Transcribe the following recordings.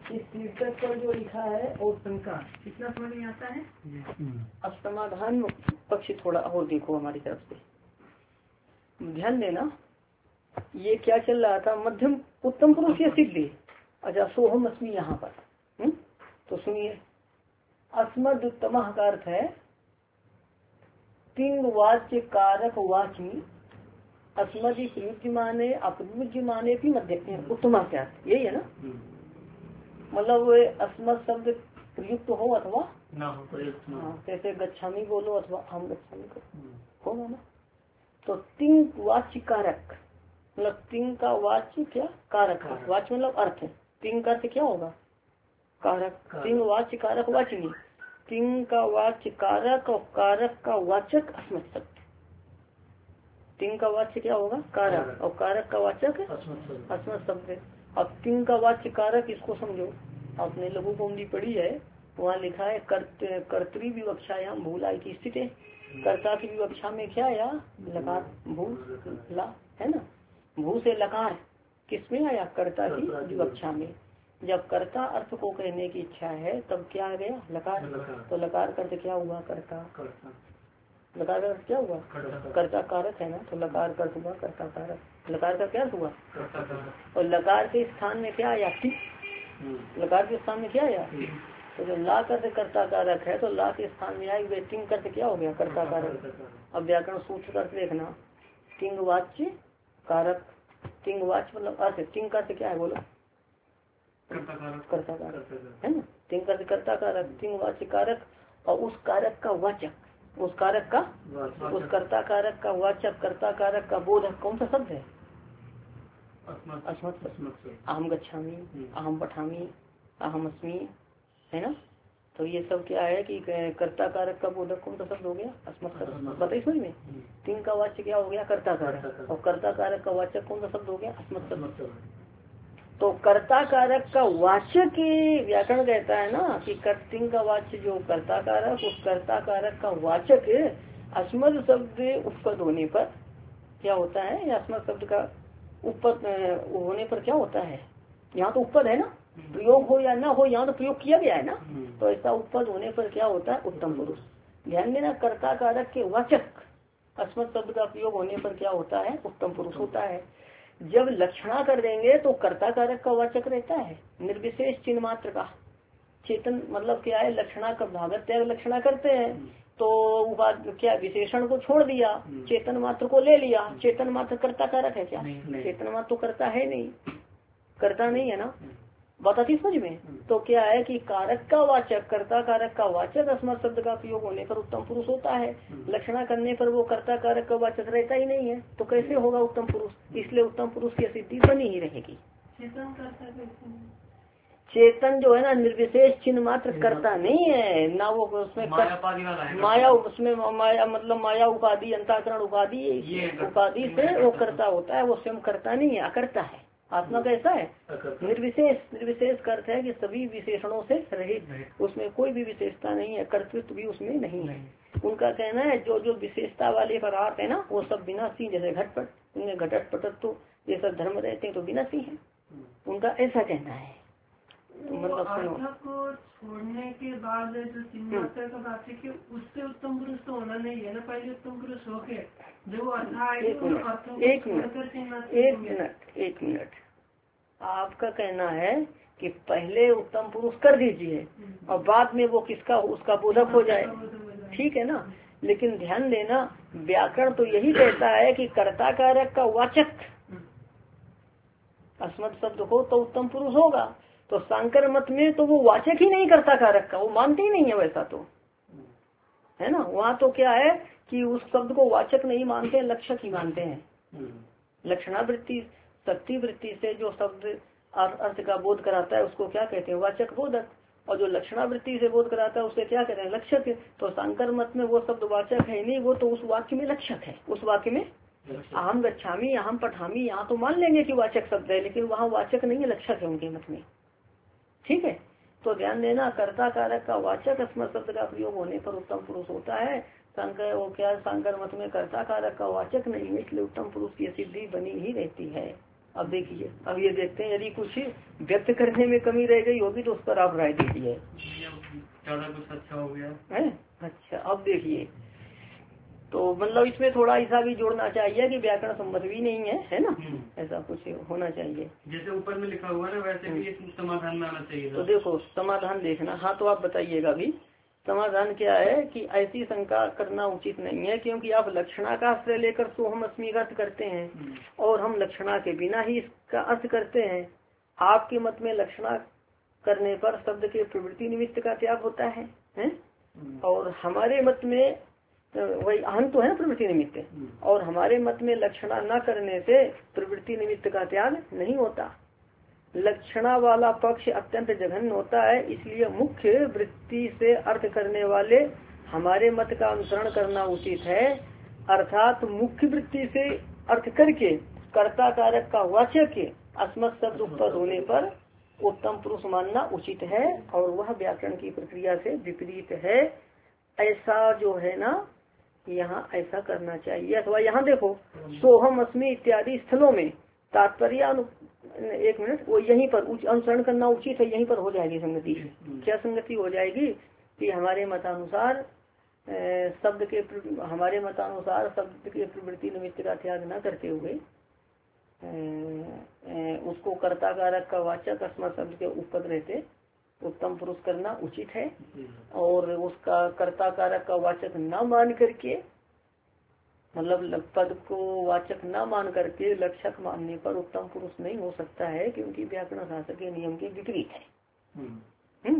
इस शीर्षक पर जो लिखा है और शंका कितना समझ में आता है। अब समाधान पक्ष थोड़ा और देखो हमारी तरफ से ध्यान देना। ये क्या चल रहा था, मध्यम उत्तम पुरुष या सिद्धि। अच्छा, सोहम अस्मि यहाँ पर तो सुनिए, अस्मद उत्तम का अर्थ है तिंग वाच्य कारक वाची अस्मदि प्रयुज्यमाने अप्रयुज्यमाने भी मध्य उत्तम क्या यही है ना। मतलब अस्मद शब्द प्रयुक्त हो अथवा ना हो, जैसे गच्छामी बोलो अथवा हम गच्छामी करो होगा ना। तो तिंग वाच्य कारक मतलब तिंग का वाच्य क्या कारक है, वाच्य मतलब अर्थ है। तिंग का अर्थ क्या होगा कारक, तिंग वाच्य कारक वाचनी, तिंग का वाच्य कारक और कारक का वाचक अस्मद शब्द। तिंग का वाच्य क्या होगा कारक और कारक का वाचक अस्मद शब्द। अब तिंग का वाच्य कारक इसको समझो, आपने लघु कुंडी पढ़ी है, वहाँ लिखा है कर्तरी विवक्षायाम भूला की स्थिति। कर्ता की विवक्षा में क्या आया लकार भू ला है ना। भू से लकार किसमें आया कर्ता की विवक्षा में। जब कर्ता अर्थ को कहने की इच्छा है तब क्या आ गया लकार। तो लकार का अर्थ क्या हुआ कर्ता, लकार का अर्थ क्या हुआ कर्ता कारक है ना। तो लकार का अर्थ हुआ कर्ता कारक। लकार का क्या अर्थ हुआ और लकार के स्थान में क्या आया टी। लकार के स्थान में क्या आया तो जो ला कर्त कर्ता कारक है तो ला के स्थान में आई तिंग कर्त क्या हो गया कर्ता कारक। अब व्याकरण सूत्र का अर्थ देखना, तिंग वाच्य कारक, तिंग वाच्य मतलब अर्थ, तिंग कर्त क्या है बोलो कर्ता कारक है ना। तिंग कर्त कर्ता कारक, तिंग वाच्य कारक और उस कारक का वाचक, उस कारक का उस कर्ता कारक का वाचक, कर्ता कारक का बोधक कौन सा शब्द है अस्मत्। अहम गच्छामी, अहम पठामी, अहम अस्मि है ना। तो ये सब क्या है कि कर्ता कारक का बोधक कौन सा शब्द हो गया अस्मत् शब्द। बताइए समझ में, तिंग का वाच्य क्या हो गया कर्ता कारक और कर्ता कारक का वाचक कौन सा शब्द हो गया अस्मत् शब्द। तो कर्ता कारक का वाचक की व्याकरण कहता है ना कि तिंग का वाच्य जो कर्ता कारक उस कर्ता कारक का वाचक अस्मद शब्द उत्पन्न होने पर क्या होता है, अस्मद शब्द का उत्पन्न होने पर क्या होता है, यहाँ तो उत्पन्न है ना, प्रयोग हो या ना हो यहाँ तो प्रयोग किया गया है ना। तो ऐसा उत्पन्न होने पर क्या होता है उत्तम पुरुष। ध्यान देना, कर्ता कारक के वाचक अस्मद शब्द का प्रयोग होने पर क्या होता है उत्तम पुरुष होता है। जब लक्षणा कर देंगे तो कर्ता कारक का वाचक रहता है निर्विशेष चिन्ह मात्र का। चेतन मतलब क्या है, लक्षणा का भागत त्याग लक्षणा करते हैं तो क्या विशेषण को छोड़ दिया, चेतन मात्र को ले लिया। चेतन मात्र कर्ता कारक है क्या, चेतन मात्र तो करता है नहीं, करता नहीं है ना। बात आती समझ में। तो क्या है कि कारक का वाचक कर्ता कारक का वाचक अस्मत् शब्द का प्रयोग होने पर उत्तम पुरुष होता है। लक्षणा करने पर वो कर्ता कारक का वाचक रहता ही नहीं है, तो कैसे होगा उत्तम पुरुष। इसलिए उत्तम पुरुष की सिद्धि बनी ही रहेगी। चेतन जो है ना निर्विशेष चिन्ह मात्र करता नहीं है ना, वो उसमें माया उसमें माया मतलब माया उपाधि अंतःकरण उपाधि से वो करता होता है, वो स्वयं करता नहीं है अकर्ता है। आत्मा कैसा है निर्विशेष, निर्विशेष का अर्थ है कि सभी विशेषणों से रहित, उसमें कोई भी विशेषता नहीं है, कर्तृत्व भी उसमें नहीं है। उनका कहना है जो जो विशेषता वाले पदार्थ है ना वो सब विनाशी, जैसे घटपट, उनमें घटत पटत तो ये सब धर्म रहते हैं तो विनाशी है, उनका ऐसा कहना है। तो मतलब को छोड़ने के बाद जो चिन्मात्र का बात है कि उससे उत्तम पुरुष तो होना नहीं है ना, पहले उत्तम पुरुष होके जो एक मिनट आपका कहना है कि पहले उत्तम पुरुष कर दीजिए और बाद में वो किसका उसका बोधक हो जाए, ठीक है ना। लेकिन ध्यान देना, व्याकरण तो यही कहता है कि कर्ता कारक का वाचक अस्मत् शब्द हो तो उत्तम पुरुष होगा। तो सांकर मत में तो वो वाचक ही नहीं करता कारक का, वो मानते ही नहीं है वैसा तो है ना। वहाँ तो क्या है कि उस शब्द को वाचक नहीं मानते, लक्षक ही मानते हैं। लक्षणावृत्ति शक्ति वृत्ति से जो शब्द अर्थ का बोध कराता है उसको क्या कहते हैं वाचक बोधक, और जो लक्षणावृत्ति से बोध कराता है उसे क्या कहते हैं लक्षक। तो सांकर मत में वो शब्द वाचक है नहीं, वो तो उस वाक्य में लक्षक है। उस वाक्य में अहम गच्छामी अहम पठामी यहाँ तो मान लेंगे कि वाचक शब्द है, लेकिन वहाँ वाचक नहीं है, लक्षक है उनके मत में, ठीक है। तो ध्यान देना, कर्ता कारक का वाचक अस्मत् शब्द का प्रयोग होने पर उत्तम पुरुष होता है। सांकर वो क्या सांकर मत में कर्ता कारक का वाचक नहीं है, इसलिए उत्तम पुरुष की सिद्धि बनी ही रहती है। अब देखिए, अब ये देखते हैं यदि कुछ व्यक्त करने में कमी रह गई होगी तो उस पर आप राय दीजिए। ज्यादा कुछ अच्छा हो गया है। अच्छा, अब देखिए, तो मतलब इसमें थोड़ा ऐसा भी जोड़ना चाहिए कि व्याकरण सम्मत भी नहीं है ना, ऐसा कुछ होना चाहिए। जैसे ऊपर में लिखा हुआ ना वैसे भी समाधान में आना चाहिए। तो देखो समाधान देखना। हाँ, तो आप बताइएगा भी समाधान क्या है कि ऐसी शंका करना उचित नहीं है, क्योंकि आप लक्षणा का आश्रय लेकर सोहम अस्मी का अर्थ करते हैं और हम लक्षणा के बिना ही इसका अर्थ करते हैं। आपके मत में लक्षणा करने पर शब्द के प्रवृत्ति निमित्त का त्याग होता है? और हमारे मत में वही अहम तो है ना प्रवृत्ति निमित्त, और हमारे मत में लक्षणा न करने से प्रवृत्ति निमित्त का त्याग नहीं होता। लक्षणा वाला पक्ष अत्यंत जघन्य होता है, इसलिए मुख्य वृत्ति से अर्थ करने वाले हमारे मत का अनुसरण करना उचित है। अर्थात मुख्य वृत्ति से अर्थ करके कर्ता कारक का वाचक अस्मत् शब्द उत्पन्न होने पर उत्तम पुरुष मानना उचित है, और वह व्याकरण की प्रक्रिया से विपरीत है। ऐसा जो है ना, यहाँ ऐसा करना चाहिए। अथवा यहाँ देखो, सोहम अस्मि इत्यादि स्थलों में तात्पर्य एक मिनट, वो यहीं पर अनुसरण करना उचित है, यहीं पर हो जाएगी संगति। क्या संगति हो जाएगी कि हमारे मतानुसार शब्द के प्रवृत्ति निमित्त का त्याग न करते हुए उसको कर्ता कारक का वाचक अस्मत् शब्द के उपपद रहते उत्तम पुरुष करना उचित है, और उसका कर्ता कारक का वाचक न मान करके, मतलब पद को वाचक न मान करके लक्षक मानने पर उत्तम पुरुष नहीं हो सकता है, क्योंकि व्याकरण शास्त्र के नियम के विपरीत है।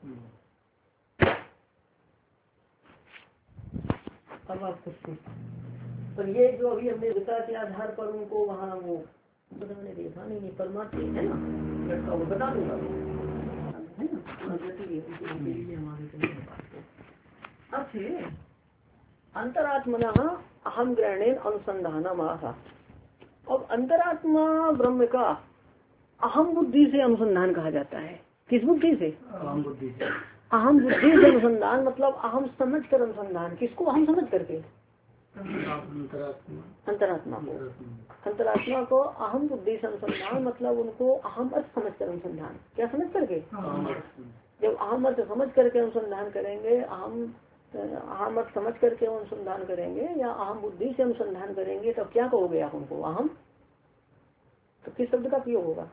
अब आप कुछ पर ये जो अभी हमने विता के आधार पर उनको वहाँ वो बताने देखा नहीं, परमात्मा है ना, वो बता दूंगा है ना। अब अंतरात्मना अहम ग्रहणेन अनुसंधान आहा। अब अंतरात्मा ब्रह्म का अहम बुद्धि से अनुसंधान कहा जाता है। किस बुद्धि से? अहम बुद्धि से। अहम बुद्धि से अनुसंधान मतलब अहम समझ कर अनुसंधान। किसको अहम समझ करके? अंतरात्मा को। अंतरात्मा को अहम बुद्धि से अनुसंधान मतलब उनको अहम अर्थ समझ कर अनुसंधान। क्या समझ करके? जब अहम अर्थ समझ करके अनुसंधान करेंगे, अहम अर्थ समझ करके अनुसंधान करेंगे या अहम बुद्धि से अनुसंधान करेंगे, तब क्या कहोगे आप उनको? अहम। तो किस शब्द का प्रयोग होगा?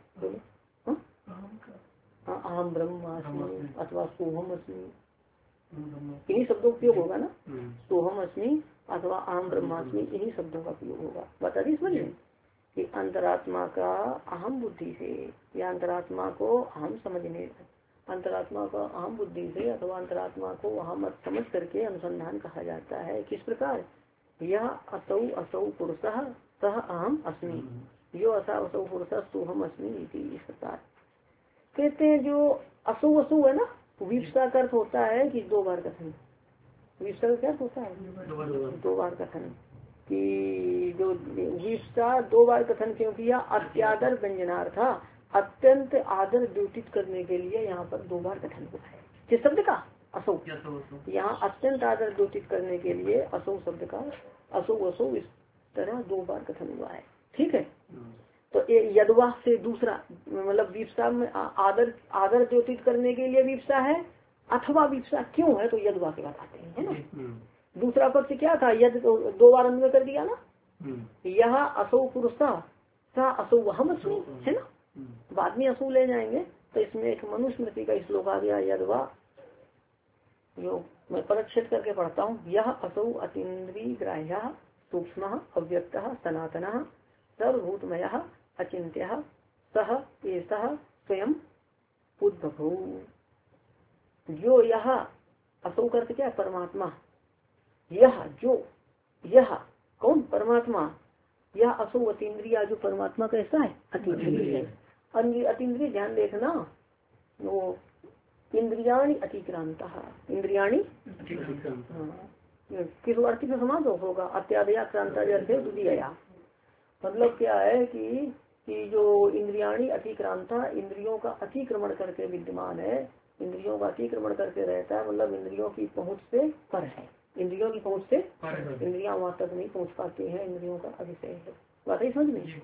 अहम ब्रह्मास्मि अथवा सोहम अस्मि, इन्हीं शब्दों का प्रयोग होगा ना। सोहम अस्मि अथवा अहम ब्रह्मास्मि, इन्हीं शब्दों का प्रयोग होगा। बता दी समझिए कि अंतरात्मा का अहम बुद्धि से या अंतरात्मा को अहम समझने, अंतरात्मा का अहम बुद्धि से अथवा अंतरात्मा को अहम समझ करके अनुसंधान कहा जाता है। किस प्रकार? यह असौ असौ पुरुषः सह अहम अस्मि, जो असौ पुरुषः सोहम अस्मि इस प्रकार कहते हैं। जो असौ असौ है ना, विप्सा का अर्थ होता है कि दो बार कथन। विप्सा का क्या अर्थ होता है? दो बार कथन। कि जो विप्सा दो बार कथन क्यों किया? अत्यादर व्यंजनार्थ, अत्यंत आदर द्योतित करने के लिए यहाँ पर दो बार कथन हुआ है। किस शब्द का? असौ। यहाँ अत्यंत आदर द्योतित करने के लिए असौ शब्द का असौ असौ इस तरह दो बार कथन हुआ है। ठीक है। तो यदवा से दूसरा मतलब विप्सा में आदर आदर द्योतित करने के लिए विप्सा है, अथवा विप्सा क्यों है तो यदवा के बताते हैं, है ना। दूसरा पक्ष क्या था? यद तो दो बार अन्वय कर दिया ना। यह असौ पुरुषा सा असौ अहम अस्मि, है ना। बाद में असौ ले जाएंगे। तो इसमें एक मनुस्मृति का श्लोक आ गया, यदवा, जो मैं परिच्छेद करके पढ़ता हूँ। यह असौ अतीन्द्रिय ग्राह्य सूक्ष्म अव्यक्त सनातन सर्वभूतमय अचिंत्य सह एषः स्वयं उद्भवौ। जो यह असौ करते क्या? परमात्मा। यह जो यह कौन? परमात्मा। यह असौ अतीन्द्रिय, जो परमात्मा कैसा है? अतीन्द्रिय है। अतीन्द्रिय ध्यान देखना, वो इंद्रियाणि अतिक्रांता, इंद्रियाणि किस वार्तिक में समाज होगा? अत्यादया क्रांता जैसे द्वितीया। मतलब क्या है कि जो इंद्रियाणि अतिक्रांता, इंद्रियों का अतिक्रमण करके विद्यमान है, इंद्रियों का अतिक्रमण करके रहता है, मतलब इंद्रियों की पहुंच से पर है। इंद्रियों की पहुंच से इंद्रियां वहां तक नहीं पहुंच पाती हैं, इंद्रियों का अतिशय है। बात ही समझ में।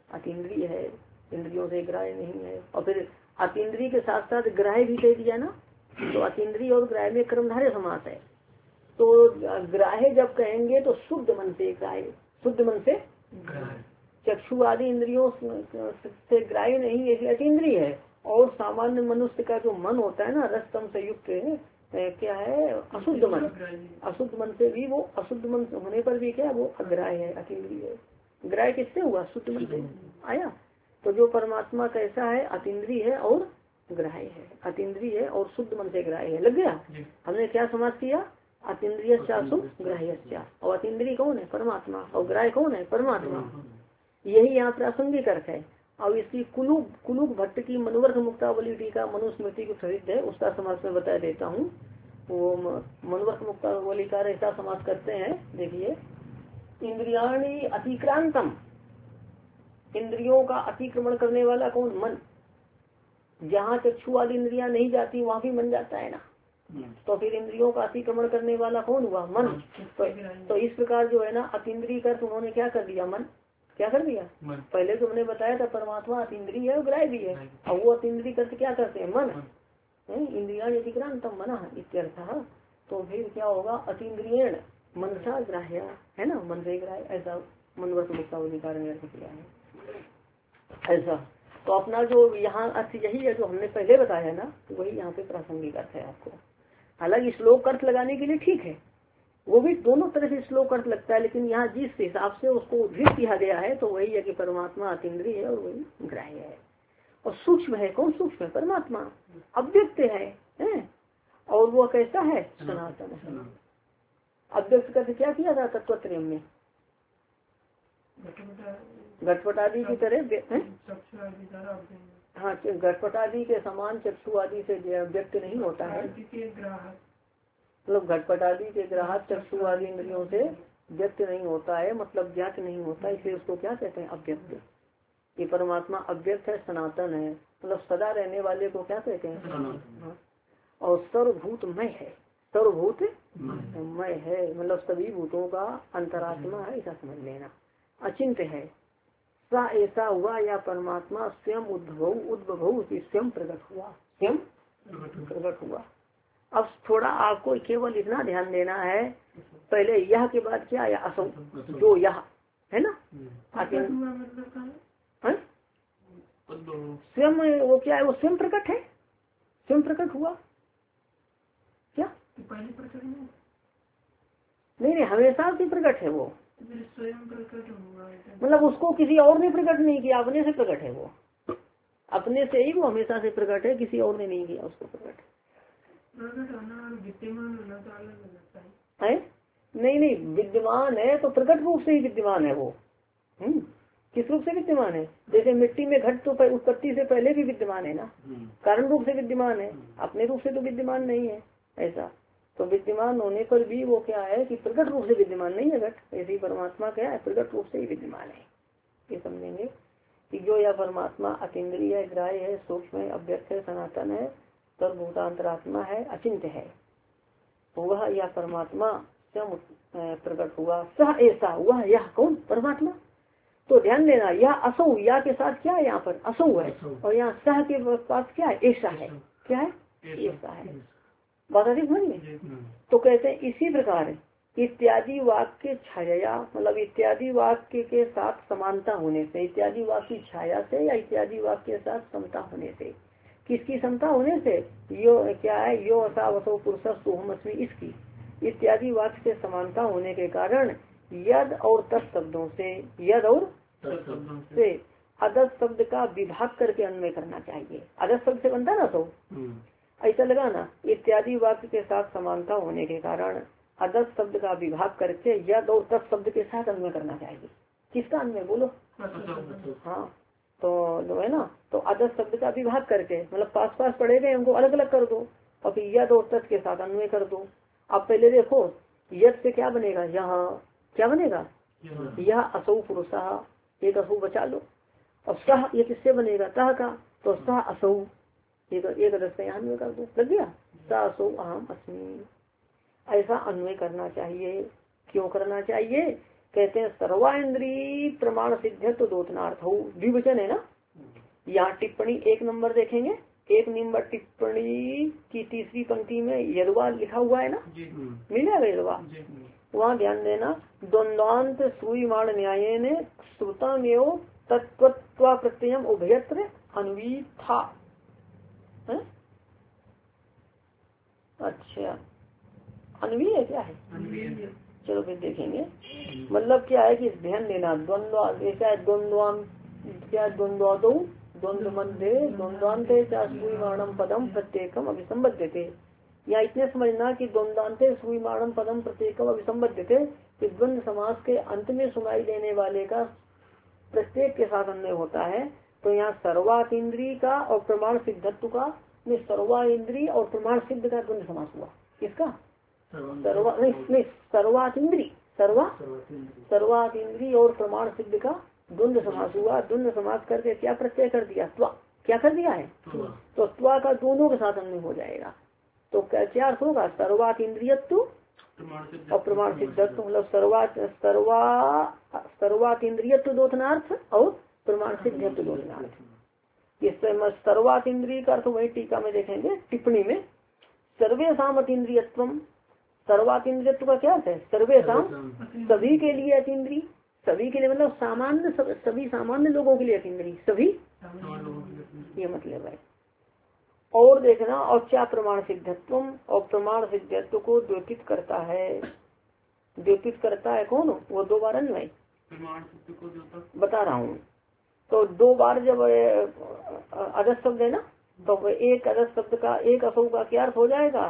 अतीन्द्रिय है, इंद्रियों से ग्राह्य नहीं है। और फिर अतीन्द्रिय के साथ साथ ग्राह्य भी कह दिया ना, तो अतीन्द्रिय और ग्राह्य में कर्मधारय समास है। तो ग्राह्य जब कहेंगे तो शुद्ध मन से ग्राह्य, शुद्ध मन से चक्षु आदि इंद्रियों से ग्राह्य नहीं है, इसलिए अतीन्द्रिय है। और सामान्य मनुष्य का जो मन होता है ना, रसतम से युक्त क्या है, अशुद्ध मन। अशुद्ध मन से भी वो, अशुद्ध मन होने पर भी क्या वो अग्राह्य है, अतीन्द्रिय है। ग्राह्य किससे हुआ, शुद्ध मन से आया। तो जो परमात्मा कैसा है, अतीन्द्रिय है और ग्राह्य है, अतीन्द्रिय है और शुद्ध मन से ग्राह्य है। लग गया। हमने क्या समाज किया, अतीन्द्रिय ग्राह्य। और अतीन्द्रिय कौन है, परमात्मा। और ग्राह्य कौन है, परमात्मा। यही यहाँ प्रासंगिक अर्थ है। अब इसकी कुलुक भट्ट की मनोवर्थ मुक्तावली टीका मनुस्मृति को प्रसिद्ध है, उसका समाज में बता देता हूँ। वो मनोवर्थ मुक्तावली का ऐसा समाज करते हैं, देखिए, इंद्रियाणी अतिक्रांतम, इंद्रियों का अतिक्रमण करने वाला कौन, मन। जहाँ चक्षु आदि इंद्रियां नहीं जाती वहाँ भी मन जाता है ना, तो फिर इंद्रियों का अतिक्रमण करने वाला कौन हुआ, मन। तो इस प्रकार जो है ना, अतीन्द्रिय कर उन्होंने क्या कर दिया, मन। क्या कर दिया, पहले तो हमने बताया था परमात्मा अतीन्द्रिय है और ग्राह्य भी है। अब वो अतीन्द्रिय करते क्या करते हैं, मन। इंद्रिया अतिक्रांतम मना इत्यर्थ। तो फिर क्या होगा, अतीन्द्रियण मनसा ग्राह्य है ना, मन से ग्राह्य, ऐसा मनोवर्थ मुक्तावली ने अर्थ किया है ऐसा। तो अपना जो यहाँ अर्थ यही है जो हमने पहले बताया ना, वही यहाँ पे प्रासंगिक अर्थ है आपको। हालांकि श्लोक अर्थ लगाने के लिए ठीक है, वो भी दोनों तरह से श्लोक अर्थ लगता है, लेकिन यहाँ जिस हिसाब से उसको उद्धृत किया गया है तो वही है कि परमात्मा अतीन्द्रिय है और वही ग्राह्य है। और सूक्ष्म है, कौन सूक्ष्म है, परमात्मा। अव्यक्त है और वो कैसा है, सनातन है। अव्यक्त का क्या किया था तत्वत्रय में, घटपट आदि की तरह हाँ, घटपट आदि के समान चक्षु आदि से व्यक्त नहीं होता है, मतलब घटपट आदि के ग्राहक चक्षु आदि इंद्रियों से व्यक्त नहीं होता है, मतलब ज्ञात नहीं होता, इसलिए उसको क्या कहते हैं, अव्यक्त। ये परमात्मा अव्यक्त है, सनातन है, मतलब सदा रहने वाले को क्या कहते हैं। और सर्वभूतमय है, सर्वभूतमय है, मतलब सभी भूतों का अंतरात्मा है, ऐसा समझ लेना। अचिंत्य है, सा ऐसा हुआ या परमात्मा स्वयं उद्भव स्वयं प्रकट हुआ, स्वयं प्रकट हुआ। अब थोड़ा आपको केवल इतना ध्यान देना है, पहले यह के बाद क्या आया, असौ, जो यह है ना, स्वयं वो क्या है, वो स्वयं प्रकट है, स्वयं प्रकट हुआ क्या, नहीं हमेशा से प्रकट है वो, स्वयं प्रकट हुआ, मतलब उसको किसी और ने प्रकट नहीं किया, अपने से प्रकट है वो, अपने से ही वो हमेशा से प्रकट है, किसी और ने नहीं किया उसको प्रकट। विद्यमान होना तो अलग लगता है, नहीं विद्यमान है तो प्रकट रूप से ही विद्यमान है वो। किस रूप से विद्यमान है, जैसे मिट्टी में घट तो उत्पत्ति से पहले भी विद्यमान है ना, कारण रूप से विद्यमान है, अपने रूप से तो विद्यमान नहीं है ऐसा। तो विद्यमान होने पर भी वो क्या है कि प्रकट रूप से विद्यमान नहीं है घट, ऐसे ही परमात्मा क्या है, प्रकट रूप से ही विद्यमान है। ये समझेंगे कि जो यह परमात्मा अतीन्द्रिय है, ग्राह्य है, सूक्ष्म है, अव्यक्त है, सनातन है, सर्वभूतांतरात्मा है, अचिंत्य है, वह यह परमात्मा स्वयं प्रकट हुआ। सह ऐसा हुआ, यह कौन, परमात्मा। तो ध्यान देना, यह असौ, या के साथ क्या है, यहाँ पर असौ है, और यहाँ सह के पास क्या है, ऐसा है, क्या है, ऐसा है। बात अधिक समझिए। तो कहते हैं इसी प्रकार इत्यादि वाक्य छाया, मतलब इत्यादि वाक्य के साथ समानता होने से, इत्यादि वाक्य की छाया से या इत्यादि वाक्य के साथ समता होने से, किसकी समता होने से, यो क्या है, यो असावसो पुरुष सोहमस्मी, इसकी इत्यादि वाक्य से समानता होने के कारण यद और तत् शब्दों से, यद और से अदस शब्द का विभाग करके अन्वय करना चाहिए। अदस शब्द से बनता ना, तो ऐसा लगाना, इत्यादि वाक्य के साथ समानता होने के कारण अदस शब्द का विभाग करके यद और तत् शब्द के साथ अन्वय करना चाहिए। किसका अन्वय बोलो, हाँ, तो है ना, तो अदस शब्द का विभाग करके, मतलब पास पास पढ़े गए उनको अलग अलग कर दो और फिर यद और तत् के साथ अन्वय कर दो। अब पहले देखो, यद से क्या बनेगा, यहाँ क्या बनेगा, यह असौ पुरुषा, एक असौ बचा लो, और सह ये किससे बनेगा, तह का, तो सह असौ, एक अदस का यहाँ अन्वय कर दो, लग गया, सह असौ अहम अस्मि। ऐसा अन्वय करना चाहिए। क्यों करना चाहिए, कहते हैं सर्वा इंद्री प्रमाण सिद्ध तो दोतनार्थ हो, द्विवचन है ना। यहाँ टिप्पणी 1 नंबर देखेंगे, 1 नंबर टिप्पणी की तीसरी पंक्ति में यदवा लिखा हुआ है ना, मिल जाएगा यदवा, वहाँ ध्यान देना। द्वंद्वांत श्रूयमाण न्याय ने श्रुतमेव तत्वत्वा प्रत्ययम उभयत्र अन्वी था। अच्छा अन्वी है क्या है? चलो फिर देखेंगे। मतलब क्या है कि ध्यान देना, द्वंद्व ऐसा है, द्वंद्वान क्या, द्वंद्वादो द्वंद्व मध्य द्वंद्वान्ते श्रूयमाणम पदम प्रत्येकम अभिसंबद्धते। या इतने समझना कि द्वंद्वान्ते श्रूयमाणम पदम प्रत्येकम अभिसंबद्धते, कि द्वंद्व समास के अंत में सुनाई देने वाले का प्रत्येक के साथ अन्वय होता है। तो यहाँ सर्वात इंद्री का और प्रमाण सिद्धत्व का में सर्वा इंद्री और प्रमाण सिद्ध का द्वंद्व समास हुआ। किसका? सर्वात इंद्री, सर्वात इंद्री और प्रमाण सिद्ध का द्वंद्व समास हुआ। द्वंद्व समास करके क्या प्रत्यय कर दिया? त्वा। क्या कर दिया है? तो त्वा का दोनों के साथ अन्वय हो जाएगा। तो क्या अर्थ होगा? सर्वात इंद्रियत्व और प्रमाण सिद्धत्व, मतलब सर्वात इंद्रियत्व दोषनार्थ और प्रमाण सिद्धत्व दोषनार्थ। इससे सर्वात इंद्रिय का अर्थ वही टीका में देखेंगे, टिप्पणी में सर्वेषाम अतीन्द्रियत्वम। सर्वात इंद्रियत्व का क्या अर्थ है? सर्वेषाम, सभी के लिए अतीन्द्रिय, सभी के लिए मतलब सामान्य, सभी सामान्य लोगों के लिए अतीन्द्रिय, सभी ये मतलब है। और देखना, और क्या प्रमाण सिद्धत्व और प्रमाण सिद्धत्व को द्योतित करता है। द्योतित करता है कौन? वो 2 बार अन्वय बता रहा हूँ। तो 2 बार जब अदस शब्द है ना, तो एक अदस शब्द का एक असौ का क्या अर्थ हो जाएगा?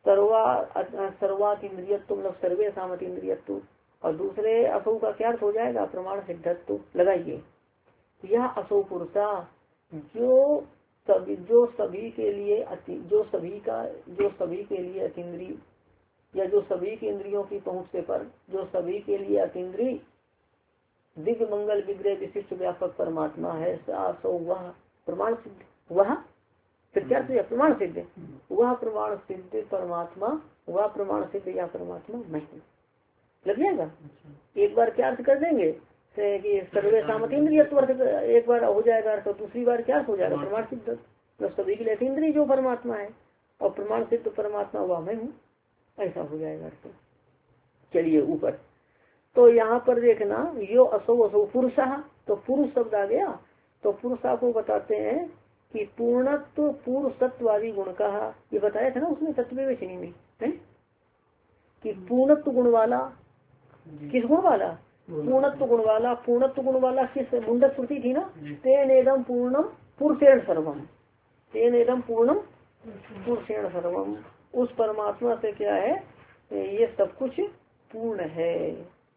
सर्वात इंद्रियत्व मतलब सर्वे सामत इंद्रियत्व, और दूसरे असौ का क्या अर्थ हो जाएगा? प्रमाण सिद्धत्व। लगाइए, यह असौ पुरुषा जो सभी के लिए जो सभी के लिए अतीन्द्रिय, या जो सभी के इंद्रियों की पहुँच से पर, जो सभी के लिए अतीन्द्रिय दिव्य मंगल विग्रह विशिष्ट व्यापक परमात्मा है। वह प्रमाण सिद्ध, वह फिर क्या है? प्रमाण सिद्ध, वह प्रमाण सिद्ध परमात्मा, वह प्रमाण सिद्ध या परमात्मा मैं हूँ। लग जाएगा। एक बार क्या अर्थ कर देंगे कि सर्वे सामत इंद्रियत्व एक बार हो जाएगा अर्थ, तो दूसरी बार क्या हो जाएगा? प्रमाण सिद्ध, तो सभी के लिए इंद्रिय जो परमात्मा है और प्रमाण सिद्ध परमात्मा वह मैं हूँ, ऐसा हो जाएगा अर्थ। चलिए ऊपर, तो यहाँ पर देखना, यो असो असो पुरुषा, तो पुरुष शब्द आ गया। तो पुरुषा को बताते हैं कि पूर्णत्व पुरुषत्वादी गुण का, ये बताया था ना उसमें तत्ववेचनी में है कि पूर्णत्व गुण वाला, किस गुण वाला? पूर्णत्व गुण वाला। पूर्णत्व गुण वाला किस? मुंडक श्रुति थी ना, तेन एदम पूर्णम पुरुषेण सर्वम, तेन एदम पूर्णम पुरुषेण सर्वम। उस परमात्मा से क्या है? ये सब कुछ पूर्ण है,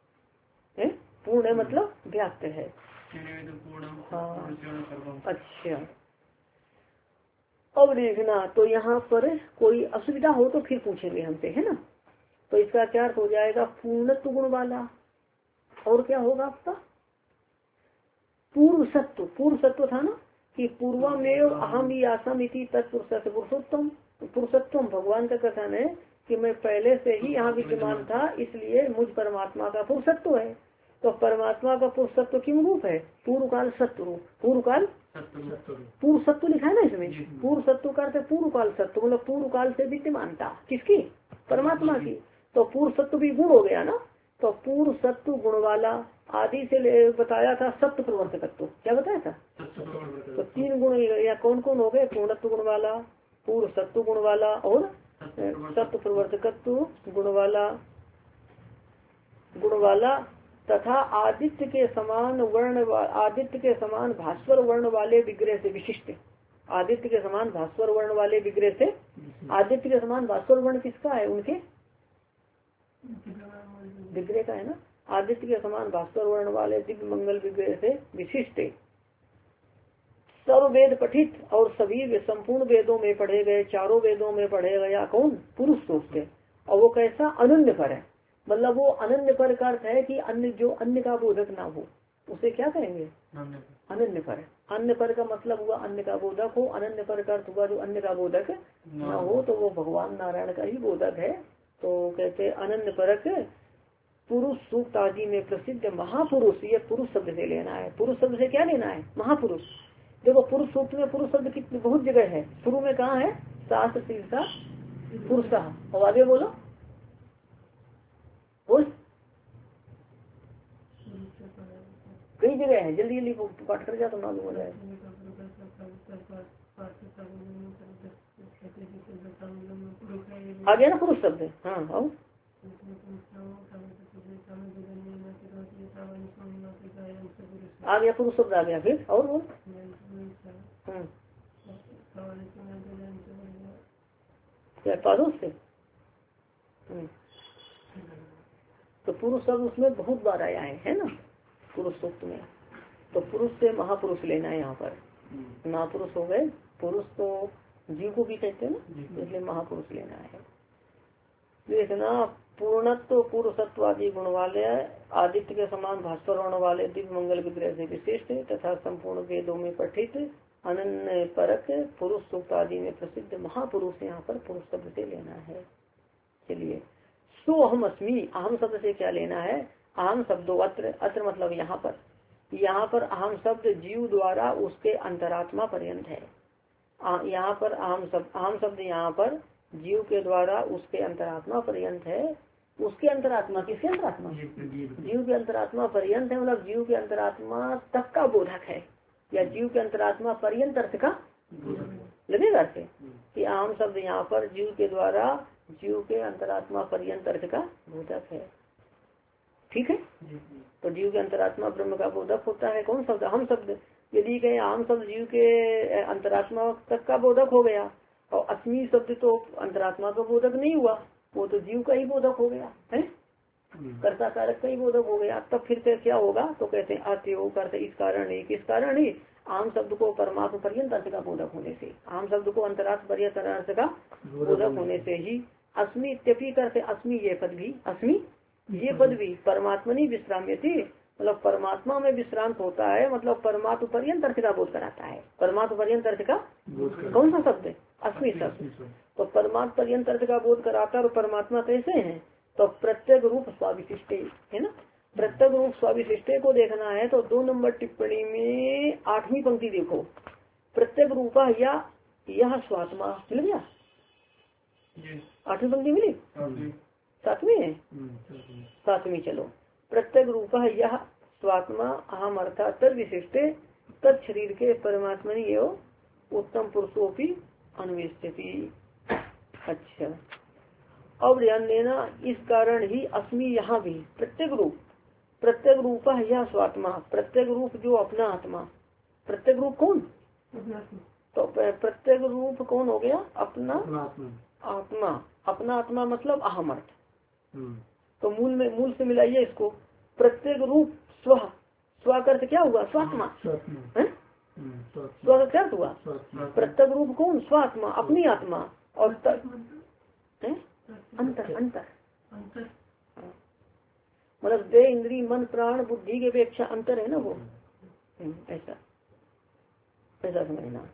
पूर्ण है मतलब व्याप्त है। हाँ अच्छा, अब देखना, तो यहाँ पर कोई असुविधा हो तो फिर पूछेंगे हमसे, है ना। तो इसका क्या अर्थ हो जाएगा? पूर्णत्व गुण वाला, और क्या होगा आपका? पूर्व सत्व। पूर्व सत्व था ना कि पूर्वमेव अहम ही आसम इति तत्पुरुष पुरुषोत्तम। पुरुषोत्तम भगवान का कथन है कि मैं पहले से ही यहाँ विद्यमान था, इसलिए मुझ परमात्मा का पुरुषत्व है। तो परमात्मा का पुरुषत्व किम रूप है? पूर्व काल सत्व रूप। पूर्व काल पूर्व सत्व लिखा है ना इसमें। पूर्व सत्व का अर्थ पूर्व काल सत्व, मतलब पूर्व काल से विद्यमानता किसकी? परमात्मा की। तो पूर्व सत्व भी गुण हो गया ना। तो पूर्व सत्व गुण वाला, आदि से बताया था सत्य प्रवर्तकत्व। क्या बताया था? तो 3 गुण या कौन कौन हो गए? पूर्णत्व गुण वाला, पूर्व सत्व गुण वाला और सत्य प्रवर्तकत्व गुण वाला तथा आदित्य के समान भास्वर वर्ण वाले विग्रह से विशिष्ट। आदित्य के समान भास्वर वर्ण वाले विग्रह से, आदित्य के समान भास्वर वर्ण किसका है? उनके विग्रह का है ना। आदित्य के समान भास्वर वर्ण वाले दिव्य मंगल विग्रह से विशिष्ट, सब वेद पठित और सभी संपूर्ण वेदों में पढ़े गए, चारों वेदों में पढ़े गया कौन? पुरुष सोचते। और वो कैसा? अनन्य पर है, मतलब वो अनन्य पर का अर्थ है कि अन्य जो अन्य का बोधक ना हो उसे क्या कहेंगे? अनन्य पर। अन्य पर का मतलब हुआ अन्य का बोधक हो, अनन्य पर का अर्थ हुआ जो अन्य का बोधक ना हो, तो वो भगवान नारायण का ही बोधक है। तो कहते अनन्य परक पुरुष सूक्त आदि में प्रसिद्ध महापुरुष, ये पुरुष शब्द से लेना है। पुरुष शब्द से क्या लेना है? महापुरुष। देखो पुरुष सूक्त में पुरुष शब्द कितनी बहुत जगह है। शुरू में कहाँ है? शास्त्र शीर्षा पुरुष। और आगे बोलो बोल, कई जगह है। जल्दी जल्दी पाठ कर जा तो मालूम हो जाए। आ गया ना पुरुष शब्द? हाँ आओ, आ गया पुरुष शब्द आ गया। फिर और बोल। क्या पादों से? तो पुरुष शब्द उसमें बहुत बार आया है ना पुरुष सूक्त में। तो पुरुष से महापुरुष लेना है यहाँ पर। महापुरुष हो गए। पुरुष तो जीव को भी कहते हैं ना, इसलिए महापुरुष लेना है। देखना पूर्णत्व पुरुषत्व आदि गुण वाले, आदित्य के समान भास्कर वर्ण वाले, दिव्य मंगल विग्रह से विशिष्ट तथा संपूर्ण वेदों में पठित अनन्य परक पुरुष सूक्त आदि में प्रसिद्ध महापुरुष यहाँ पर पुरुष शब्द से लेना है। चलिए, सो अहम अस्मि, अहम शब्द से क्या लेना है? अहम शब्दों अत्र, अत्र मतलब यहाँ पर अहम शब्द जीव द्वारा उसके अंतरात्मा पर्यंत है। यहाँ पर अहम शब्द यहाँ पर जीव के द्वारा उसके अंतरात्मा पर्यंत है। उसके अंतरात्मा, किसके अंतरात्मा? जीव के अंतरात्मा पर्यंत है, मतलब जीव के अंतरात्मा तक का बोधक है, या जीव के अंतरात्मा पर्यंत अर्थ का लगेगा अर्थ कि अहम शब्द यहाँ पर जीव के द्वारा जीव के अंतरात्मा पर्यंत अर्थ का बोधक है। ठीक है, तो जीव के अंतरात्मा ब्रह्म का बोधक होता है। कौन शब्द? अहम शब्द। यदि कहें अहम शब्द जीव के अंतरात्मा तक का बोधक हो गया, और अस्मि शब्द तो अंतरात्मा का बोधक नहीं हुआ, वो तो जीव का ही बोधक हो गया है, कर्ता कारक का ही बोधक हो गया। तब फिर से क्या होगा? तो कहते हैं अतएव करते इस कारण ही, किस कारण ही? आम शब्द को परमात्मा पर्यंत अर्थ का बोधक होने से, आम शब्द को अंतरात्मा पर्यंत अर्थ का बोधक होने से ही अस्मि इत्यपि करते अस्मि ये पद भी, अस्मि ये पद भी परमात्मनि विश्राम्यति, मतलब परमात्मा में विश्रांत होता है, मतलब परमात्मा पर्यंत अर्थ का बोध कराता है। परमात्मा पर्यंत अर्थ का कौन सा शब्द है? अस्मि शब्द। तो परमात्मा पर्यंत अर्थ का बोध कराता है। और परमात्मा कैसे है? तो प्रत्येक रूप स्वाविशिष्टे है ना। प्रत्येक रूप स्वाविशिष्टे को देखना है तो 2 नंबर टिप्पणी में 8वीं पंक्ति देखो। प्रत्येक रूपा या यह स्वात्मा मिल गया। 8वीं पंक्ति मिली? 7वीं है? 7वीं। चलो, प्रत्येक रूप है यह स्वात्मा अहम अर्थात तद विशिष्टे तद शरीर के परमात्मनि एवं उत्तम पुरुषों की अन्वेष्टि। अच्छा, अब ध्यान देना, इस कारण ही अस्मि यहाँ भी प्रत्येक रूप है यह स्वात्मा, प्रत्येक रूप जो अपना आत्मा। प्रत्येक रूप कौन? तो प्रत्येक रूप कौन हो गया? अपना आत्मा। अपना आत्मा मतलब अहम अर्थ। तो मूल से मिलाइए इसको। प्रत्येक रूप स्व, स्व का अर्थ क्या हुआ? स्वात्मा। स्व का क्या हुआ? प्रत्येक रूप कौन? स्वात्मा, अपनी आत्मा। और अंतर मतलब देह इंद्री मन प्राण बुद्धि की अपेक्षा अंतर है ना वो, ऐसा समझना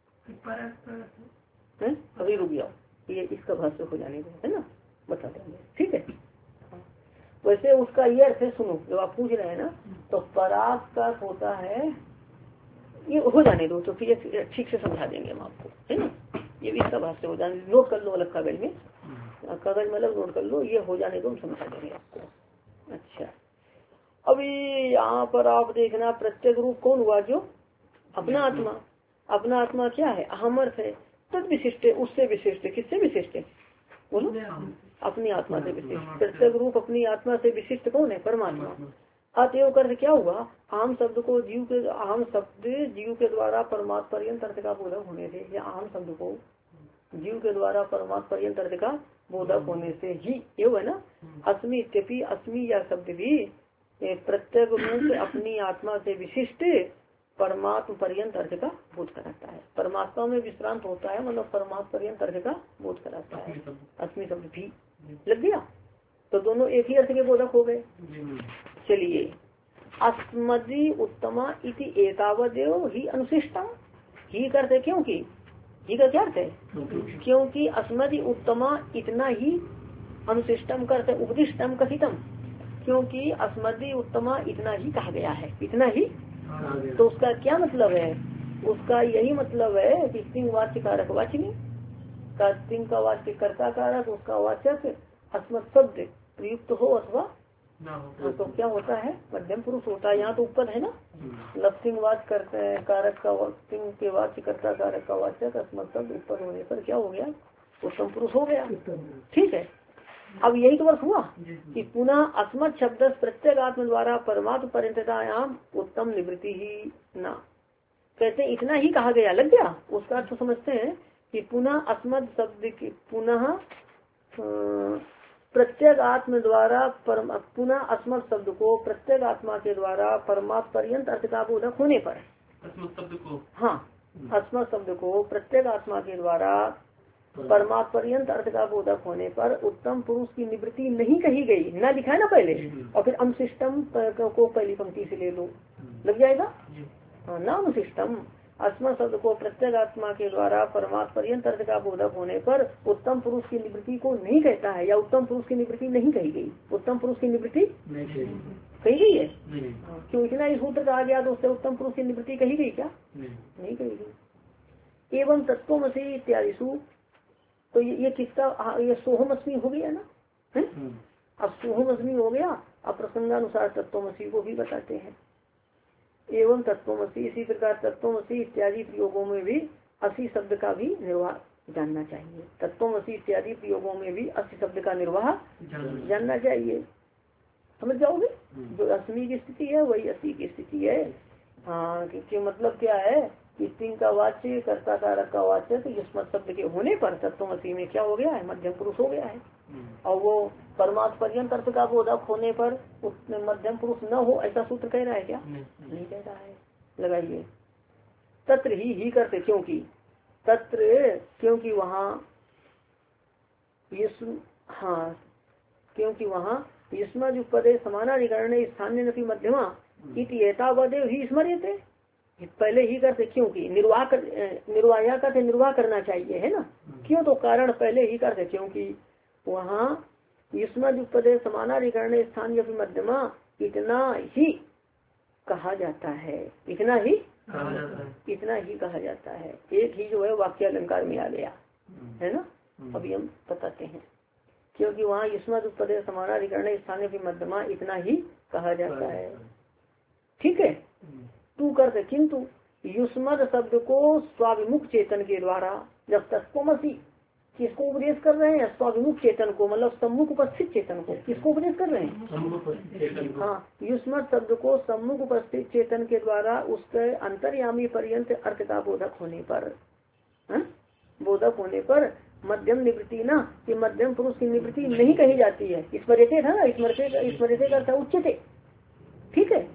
है। अभी रुक जाओ, ये इसका भाष्य हो जाने दो, है ना, बता देंगे। ठीक है, वैसे उसका ये अर्थ है, सुनो जब आप पूछ रहे हैं ना, तो पराग का होता है, ये हो जाने दो तो फिर ठीक से समझा देंगे हम आपको, है ना। ये भी इसका भाष्य हो जाने, नोट कर लो अलग कागज में, कागज में अलग नोट कर लो, ये हो जाने दो हम समझा देंगे आपको। अच्छा, अभी यहाँ पर आप देखना, प्रत्येक रूप कौन हुआ? जो अपना आत्मा। अपना आत्मा क्या है? अहमर्थ है। तद विशिष्ट, उससे विशिष्ट, किससे विशिष्ट? बोलो, अपनी आत्मा से विशिष्ट। प्रत्येक रूप अपनी आत्मा से विशिष्ट कौन है? परमात्मा। अतएव कर क्या हुआ? आम शब्द को जीव के, आम शब्द जीव के द्वारा परमात्मा पर्यंत अर्थ का बोधक होने से, या आम शब्द को जीव के द्वारा परमात्मा पर्यंत अर्थ का बोधक होने से ही, ये है ना। अस्मि इत्यपि, अस्मि या शब्द भी प्रत्येक रूप अपनी आत्मा से विशिष्ट परमात्मा पर्यंत अर्थ का बोध कराता है। परमात्मा में विश्रांत होता है, मतलब परमात्मा पर्यंत अर्थ का बोध कराता है। अस्मि शब्द भी लग गया, तो दोनों एक ही अर्थ के बोधक हो गए। चलिए, अस्मदि उत्तमा इति एतावदेव ही अनुशिष्टम, ही करते क्योंकि, ही का क्या अर्थ है? क्योंकि अस्मदि उत्तमा इतना ही, अनुशिष्टम करते उपदिष्टम कथितम, क्योंकि अस्मदी उत्तमा इतना ही कहा गया है, इतना ही। तो उसका क्या मतलब है? उसका यही मतलब है कि तिंग वाच्य कारक वाचनी का, तिंग का वाच्य कर्ता कारक, उसका वाचक अस्मत् शब्द प्रयुक्त हो अथवा तो क्या होता है? मध्यम पुरुष होता है। यहाँ तो उपपद है ना, लफ्सिंग वाच करते हैं कारक का, तिंग के वाच्य कर्ता कारक का वाचक अस्मत् शब्द उपपद होने पर क्या हो गया? उत्तम पुरुष हो गया। ठीक है, अब यही तो वर्ष हुआ कि पुनः अस्मत् शब्द प्रत्येगात्म द्वारा परमात्म परिणतायाम उत्तम निवृत्ति ही ना, कहते हैं इतना ही कहा गया, लग गया। उसका अर्थ समझते हैं कि पुनः अस्मत् शब्द की पुनः प्रत्येक आत्म द्वारा पुनः अस्मत् शब्द को प्रत्येक आत्मा के द्वारा परमात्म पर्यंत अर्थ का बोधक होने पर, अस्मत् शब्द को, हाँ अस्मत् शब्द को प्रत्येक आत्मा के द्वारा परमात्म पर्यंत अर्थ का बोधक होने पर उत्तम पुरुष की निवृत्ति नहीं कही गई। ना लिखा है ना पहले, और फिर अनुशिष्टम को पहली पंक्ति से ले लो, लग जाएगा। नाम सिस्टम अस्मत् शब्द को प्रत्येक आत्मा के द्वारा परमात्म पर्यंत अर्थ का बोधक होने पर उत्तम पुरुष की निवृत्ति को नहीं कहता है, या उत्तम पुरुष की निवृत्ति नहीं कही गई। उत्तम पुरुष की निवृत्ति कही गई है, क्यों? इतना ही सूत्र कहा गया तो उससे उत्तम पुरुष की निवृत्ति कही गई क्या? नहीं कही गई। एवं तत्वमसि इत्यादिषु, तो ये किसका? ये सोहमअस्मि हो गया ना, है? अब सोहमअस्मि हो गया, अब प्रसंगानुसार तत्वमसि को भी बताते हैं। एवं तत्वमसि, इसी प्रकार तत्वमसि इत्यादि प्रयोगों में भी असी शब्द का भी निर्वाह जानना चाहिए। तत्वमसि इत्यादि प्रयोगों में भी असी शब्द का निर्वाह जानना चाहिए। समझ जाओगे? जो अस्मि की स्थिति है वही असी की स्थिति है। हाँ, कि मतलब क्या है कि तिंग का वाच्य कर्ता कारक का वाचक युष्मत् शब्द के होने पर तत्वमसि में क्या हो गया है? मध्यम पुरुष हो गया है। और वो परमात्म पर्यंत अर्थ का बोधक होने पर उसमें मध्यम पुरुष न हो, ऐसा सूत्र कह रहा है क्या? नहीं कह रहा है। लगाइए तत्र ही करते, क्योंकि तत्र, क्योंकि वहाँ हाँ, क्योंकि वहाँ युष्म पदे समानाधिकरण स्थानीय नफी मध्यमा इति एतावदेव ही स्मर्यते। पहले ही करते, क्योंकि निर्वाह करते निर्वाह करना चाहिए, है ना? क्यों? तो कारण पहले ही करते, क्योंकि वहाँ युष्मपदे समानाधिकरण स्थानीय मध्यमा इतना ही कहा जाता है, इतना ही कहा जाता है। एक ही जो है वाक्य अलंकार में आ गया है ना। अभी हम बताते हैं, क्योंकि वहाँ युष्मपदे समानाधिकरण स्थानीय मध्यमा इतना ही कहा जाता है। ठीक है, तू करते, किंतु युष्मद शब्द को स्वाभिमुख चेतन के द्वारा, जब तत्वमसि किसको उपदेश कर रहे हैं? स्वाभिमुख चेतन को, मतलब सम्मुख उपस्थित चेतन को। किसको उपदेश कर रहे हैं? हाँ, युष्मद शब्द को सम्मुख उपस्थित चेतन के द्वारा उसके अंतर्यामी पर्यंत अर्थ का बोधक होने पर, बोधक होने पर मध्यम निवृत्ति ना, कि मध्यम पुरुष की निवृत्ति नहीं कही जाती है। स्मृति था ना, स्मृति का उच्चते। ठीक है,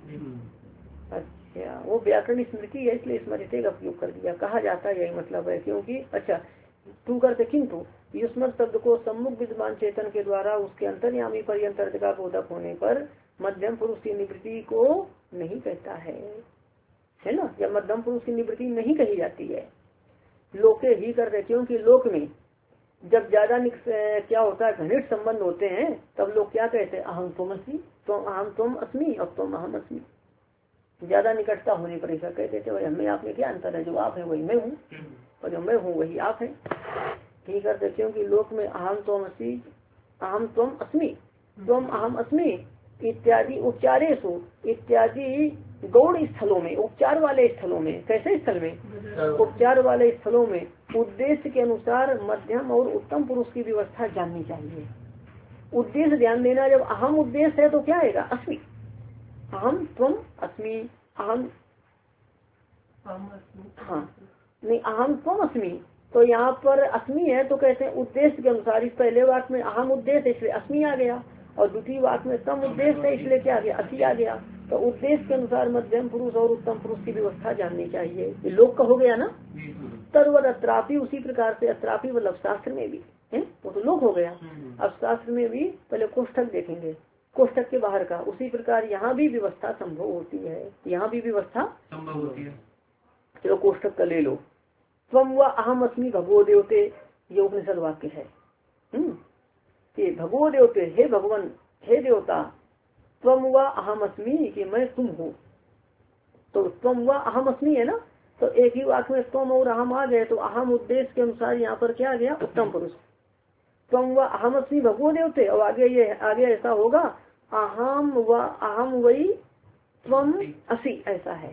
अच्छा, वो व्याकरण स्मृति है इसलिए स्मृति का प्रयोग कर दिया, कहा जाता है, यही मतलब है। क्योंकि अच्छा तू करते, किंतु युष्मत् शब्द को सम्मुख विद्यमान चेतन के द्वारा उसके अंतर्यामी पर्यंत अर्थ का बोधक होने पर मध्यम पुरुष की निवृत्ति को नहीं कहता है ना, या मध्यम पुरुष की निवृत्ति नहीं कही जाती है। लोके ही करते, क्योंकि लोक में जब ज्यादा क्या होता है, घनिष्ठ संबंध होते हैं, तब लोग क्या कहते हैं? अहम तुम अस्मि, तुम अहम तुम अस्मि और तुम अहम अस्मि। ज्यादा निकटता होने पर ऐसा कह देते, भाई हमें आप में क्या अंतर है? जो आप है वही मैं हूँ, और जो मैं हूँ वही आप है। ठीक है, क्योंकि लोक में अहम तुम अस्मि, अहम तुम अस्मि, तुम अहम अस्मि इत्यादि उपचारेषु इत्यादि गौड़ स्थलों में, उपचार वाले स्थलों में, कैसे स्थल में? उपचार वाले स्थलों में उद्देश्य के अनुसार मध्यम और उत्तम पुरुष की व्यवस्था जाननी चाहिए। उद्देश्य ध्यान देना, जब अहम उद्देश्य है तो क्या आएगा? अस्मि, अहम तुम अस्मि, अहम, हाँ नहीं, अहम तुम अस्मि, तो यहाँ पर अस्मि है तो कहते हैं उद्देश्य के अनुसार। इस पहले वाक्य में अहम उद्देश्य इसलिए अस्मि आ गया, और द्वितीय वाक्य में तम उद्देश्य है इसलिए क्या आ गया? अति आ गया। तो उद्देश्य के अनुसार मध्यम पुरुष और उत्तम पुरुष की व्यवस्था जाननी चाहिए। ये लोक का हो गया ना। तद्वद अत्रापि, उसी प्रकार से अत्रापि मतलब शास्त्र में भी है, वो तो लोक हो गया। अब शास्त्र में भी पहले कोष्ठक देखेंगे, कोष्ठक के बाहर का, उसी प्रकार यहाँ भी व्यवस्था संभव होती है, यहाँ भी व्यवस्था संभव होती है। चलो कोष्ठक का ले लो। त्वम व अहम अस्मि भगवो देवते, ये उपनिषद वाक्य है कि भगवो देवते, हे भगवान, हे देवता, त्वम व अहम अस्मि कि मैं तुम हूँ, तो त्वम व अहम अस्मि है ना, तो एक ही वाक्य में त्वम और अहम आ गए, तो अहम उद्देश्य के अनुसार यहाँ पर क्या आ गया, उत्तम पुरुष। त्वम व अहम अस्मि भगवो देवते, और आगे ऐसा होगा अहम व अहम वही त्वम असि, ऐसा है।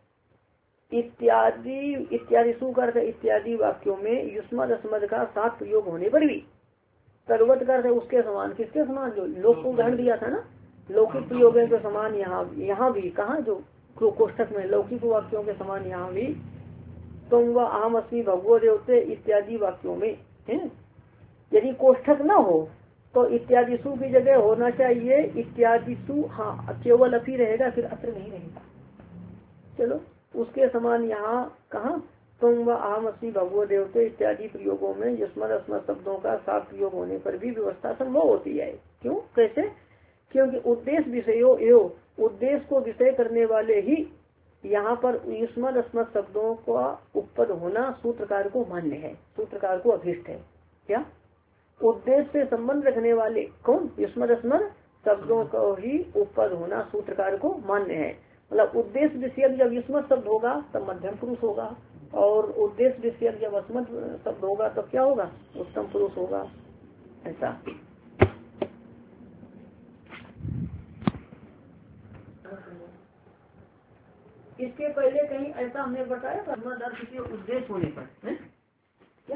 इत्यादि सु कर इत्यादि वाक्यों में युष्मद अस्मद का साथ प्रयोग होने पर भी सर्वत कर उसके समान, किसके समान, जो लोक को उदाहरण दिया था ना, लौकिक प्रयोगों के समान यहाँ भी कहा, जो कोष्ठक में लौकिक वाक्यों के समान यहाँ भी तुम व अहम अस्मि भगवो देवते इत्यादि वाक्यों में है। यदि कोष्ठक न हो तो इत्यादि सु की जगह होना चाहिए इत्यादि सु, हाँ केवल अपी रहेगा, फिर अत्र नहीं रहेगा। चलो उसके समान यहाँ कहा तुम व अहम अस्मि भगवो देवते इत्यादि प्रयोगों में युष्मद अस्मद शब्दों का साथ प्रयोग होने पर भी व्यवस्था संभव होती है। क्यों, कैसे, क्योंकि उद्देश्य विषयों एवं उद्देश्य को विषय करने वाले ही यहाँ पर युष्मद अस्मद शब्दों का उपपद होना सूत्रकार को मान्य है, सूत्रकार को अभिष्ट है। क्या, उद्देश्य से संबंध रखने वाले कौन, युष्मद अस्मद शब्दों का ही उपपद होना सूत्रकार को मान्य है। मतलब उद्देश्य विषयक जब युष्मद शब्द होगा तब मध्यम पुरुष होगा, और उद्देश्य विषयक जब अस्मद शब्द होगा तब क्या होगा, उत्तम पुरुष होगा। ऐसा इसके पहले कहीं ऐसा हमने बताया था, अस्मद अर्थ के उद्देश्य होने पर है क्या,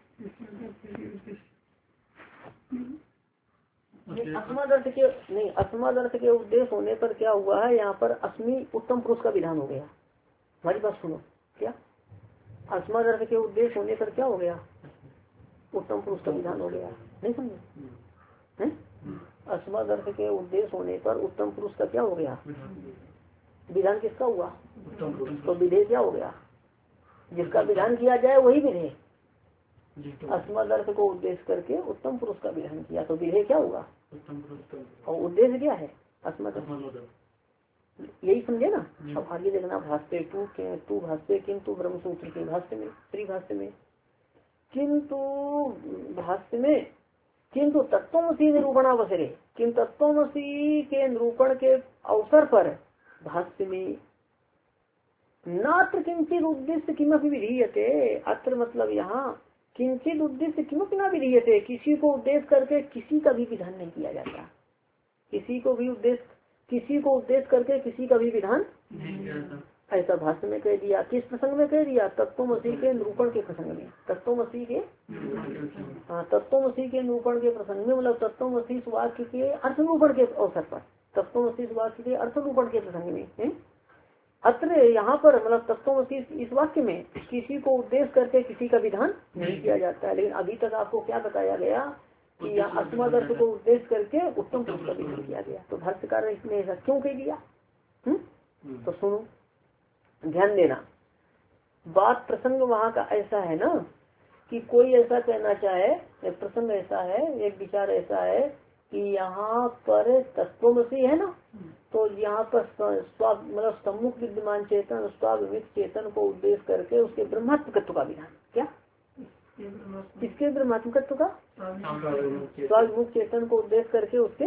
अस्मद अर्थ के नहीं, अस्मद अर्थ के उद्देश्य होने पर क्या हुआ है, यहाँ पर अस्मि उत्तम पुरुष का विधान हो गया। हमारी बात सुनो, क्या अस्मद अर्थ के उद्देश्य होने पर क्या हो गया, उत्तम पुरुष का विधान हो गया, नहीं समझे, अस्मद अर्थ के उद्देश्य होने पर उत्तम पुरुष का क्या हो गया, विधान किसका हुआ, तो विधेय क्या हो गया, जिसका विधान किया जाए वही विधेय। अस्मद अर्थ को उद्देश्य करके उत्तम पुरुष का विधान किया तो विधेय क्या हुआ, और उद्देश्य क्या है, अस्मद अर्थ, यही समझे ना। अब आगे देखना भाष्य तू भाष्य किंतु ब्रह्मसूत्र के भाष्य में, त्रिभाष्य में, किंतु भाष्य में किंतु तत्वमसी निरूपणावसरे, किंतु तत्वमसी के निरूपण के अवसर पर भाष्य में नात्र किंचित उद्देश्य किमपि विधीयते, अत्र मतलब यहाँ किंचित उद्देश्य किमपि न विधीयते, किसी को उद्देश्य करके किसी का भी विधान नहीं किया जाता, किसी को उद्देश्य करके किसी का भी विधान ऐसा भाष्य में कह दिया। किस प्रसंग में कह दिया, तत्वमसी के निरूपण के प्रसंग में, तत्वमसी के तत्वमसी के निरूपण के प्रसंग में, मतलब तत्वमसी वाक्य के अर्थ निरूपण के अवसर पर, तत्वमसी वाक्य के अर्थ निरूपण के प्रसंग में अत्र यहाँ पर मतलब तत्वमसी इस वाक्य में किसी को उद्देश्य करके किसी का विधान नहीं किया जाता है। लेकिन अभी तक आपको क्या बताया गया कि यहाँ अस्मद अर्थ को उद्देश्य करके उत्तम पुरुष का विधान किया गया, तो भाष्यकार इसने ऐसा क्यों कह दिया। तो सुनो ध्यान देना, बात प्रसंग वहाँ का ऐसा है ना कि कोई ऐसा कहना चाहे, प्रसंग ऐसा है, एक विचार ऐसा है कि यहाँ पर तत्वमसी है ना, तो यहाँ पर मतलब सम्मुख विद्यमान चेतन स्वाभिमित चेतन को उद्देश्य करके उसके ब्रह्मात्मकत्व का विधान, क्या इसके ब्रह्मात्मकत्व का, स्वाभिमुख चेतन को उद्देश्य करके उसके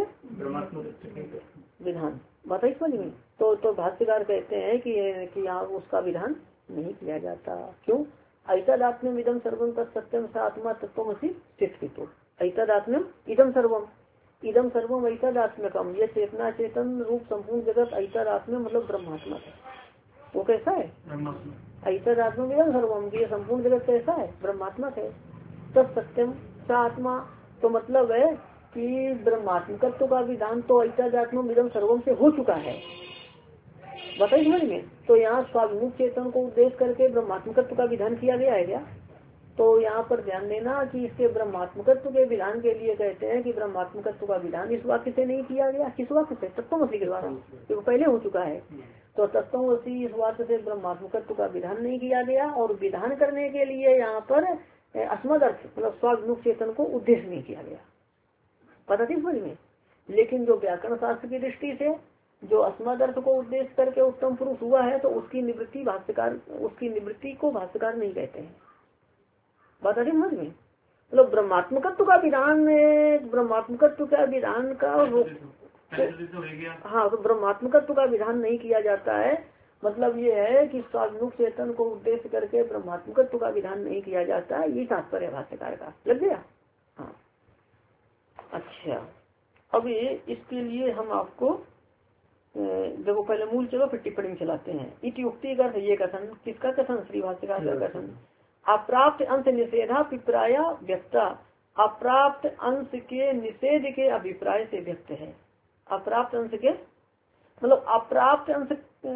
विधान, बताइए समझ में। तो भाष्यकार कहते हैं कि यहाँ उसका विधान नहीं किया जाता। क्यों, ऐतदात्म्यम इदम सर्वम तत्सत्यम स आत्मा तत्वमसि तिष्ठितो, ऐतदात्म्यम इदम सर्वम ऐतदात्म्यकम, ये चेतना चेतन रूप संपूर्ण जगत ऐतदात्म्य मतलब ब्रह्मात्मक है। वो कैसा है, ऐतदात्म्यम इदम सर्वम, ये संपूर्ण जगत कैसा है, ब्रह्मात्मक है। तत्सत्यम स आत्मा, तो मतलब है कि ब्रह्मात्मकत्व का विधान तो ऐतदात्म्यम इदम सर्वम से हो चुका है, बताइए समझ में। तो यहाँ स्वाभिमुख चेतन को उद्देश्य करके ब्रह्मात्मकत्व का विधान किया गया है क्या, तो यहाँ पर ध्यान देना कि इसके ब्रह्मात्मकत्व के विधान के लिए कहते हैं कि ब्रह्मात्मकत्व का विधान इस वाक्य से नहीं किया गया, किस वाक्य से, तत्वमसी के द्वारा, जो पहले हो चुका है। तो तत्वमसी इस वाक्य से ब्रह्मात्मकत्व का विधान नहीं किया गया, और विधान करने के लिए यहाँ पर अस्मद अर्थ मतलब स्वाभिमुख चेतन को उद्देश्य नहीं किया गया, पता थी समझ में। लेकिन जो व्याकरण शास्त्र की दृष्टि से जो अस्मद अर्थ को उद्देश्य करके उत्तम पुरुष हुआ है, तो उसकी निवृत्ति को भाष्यकार नहीं कहते हैं, बात आती समझ में। मतलब ब्रह्मात्मकत्व का विधान, ब्रह्मात्मकत्व का विधान का तो हो गया। हाँ, तो ब्रह्मात्मकत्व का विधान नहीं किया जाता है। मतलब ये है कि स्वाभिमुख चेतन को उद्देश्य करके ब्रह्मात्मकत्व का विधान नहीं किया जाता है, ये तात्पर्य भाष्यकार का। लग गया? हाँ, अच्छा। अब ये इसके लिए हम आपको देखो पहले मूल चलो फिर टिप्पणी में चलाते हैं। इति उक्ति का ये कथन, किसका कथन? श्री भाष्यकार का कथन। अप्राप्त अंश निषेधा अभिप्राय व्यक्ता, अप्राप्त अंश के निषेध के अभिप्राय से व्यक्त है। अप्राप्त अंश के मतलब अप्राप्त अंश।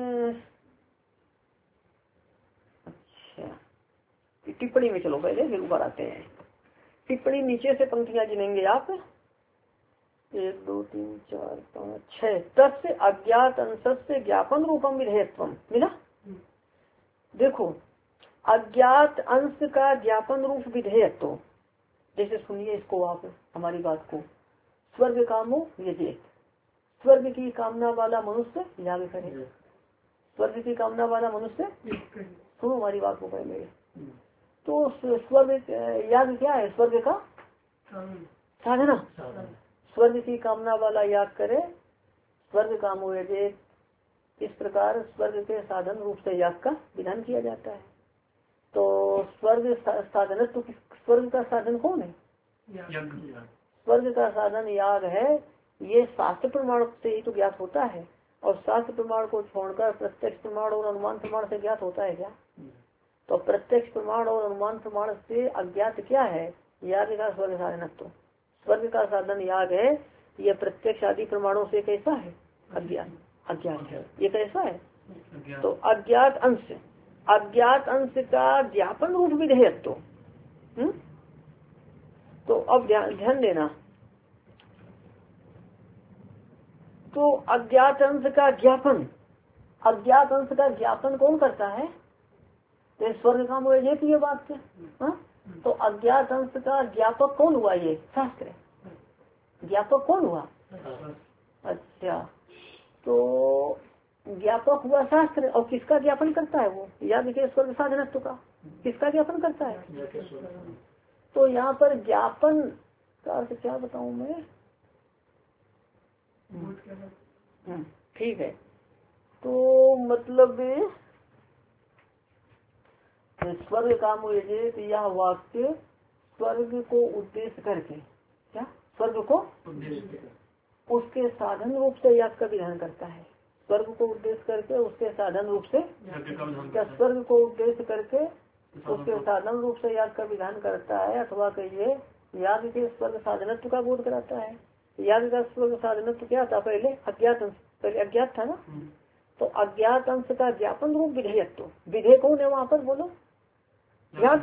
अच्छा, टिप्पणी में चलो पहले फिर ऊपर आते हैं। टिप्पणी नीचे से पंक्तियां गिनेंगे आप, 1 2 3 4 5 6। तस्य अज्ञात अंश से ज्ञापन रूपम विधेयत्वम मिला। देखो, अज्ञात अंश का ज्ञापन रूप विधेयत्व, जैसे सुनिए इसको आप हमारी बात को। स्वर्ग कामो यजेत, स्वर्ग की कामना वाला मनुष्य याग करे। स्वर्ग की कामना वाला मनुष्य, सुनो हमारी बात को पहले। तो स्वर्ग याग क्या है? स्वर्ग का साधना। स्वर्ग की कामना वाला याग करे, स्वर्ग कामो यजेत। इस प्रकार स्वर्ग के साधन रूप से याग का विधान किया जाता है। तो स्वर्ग साधन, तो स्वर्ग का साधन कौन है? स्वर्ग का साधन याग है। ये शास्त्र प्रमाण से ही तो ज्ञात होता है, और शास्त्र प्रमाण को छोड़कर प्रत्यक्ष प्रमाण और अनुमान प्रमाण से ज्ञात होता है क्या? तो प्रत्यक्ष प्रमाण और अनुमान प्रमाण से अज्ञात क्या है? याग का स्वर्ग साधनत्व। स्वर्ग का साधन याग है, ये प्रत्यक्ष आदि प्रमाणों से कैसा है? अज्ञात, अज्ञात है। ये कैसा है? तो अज्ञात अंश, अज्ञात अंश का ज्ञापन रूप विधेयत्व। तो अब ध्यान देना। तो अज्ञात अंश का ज्ञापन, अज्ञात अंश का ज्ञापन कौन करता है? तो स्वर्ग काम हो ये ये बात है। तो अज्ञात अंश का ज्ञापक कौन हुआ? ये शास्त्र। ज्ञापक कौन हुआ? अच्छा, तो ज्ञापक हुआ शास्त्र। और किसका ज्ञापन करता है वो? याग के स्वर्ग साधनत्व का। किसका ज्ञापन करता है? तो यहाँ पर ज्ञापन का अर्थ क्या बताऊं मैं? ठीक है, तो मतलब स्वर्ग काम यजेत, यह वाक्य स्वर्ग को उद्देश्य करके, क्या स्वर्ग को उसके साधन रूप से याग का विधान करता है। स्वर्ग को उद्देश्य करके उसके साधन रूप से, क्या स्वर्ग को उद्देश्य करके उसके साधन रूप से याग का विधान करता है, अथवा कहिए याग के स्वर्ग साधनत्व का बोध कराता है। याग का स्वर्ग साधनत्व क्या था? पहले अज्ञात अंश, पहले अज्ञात था ना। तो अज्ञात अंश का ज्ञापन रूप विधेयत्व। विधेय कौन है वहाँ पर? बोलो। याग।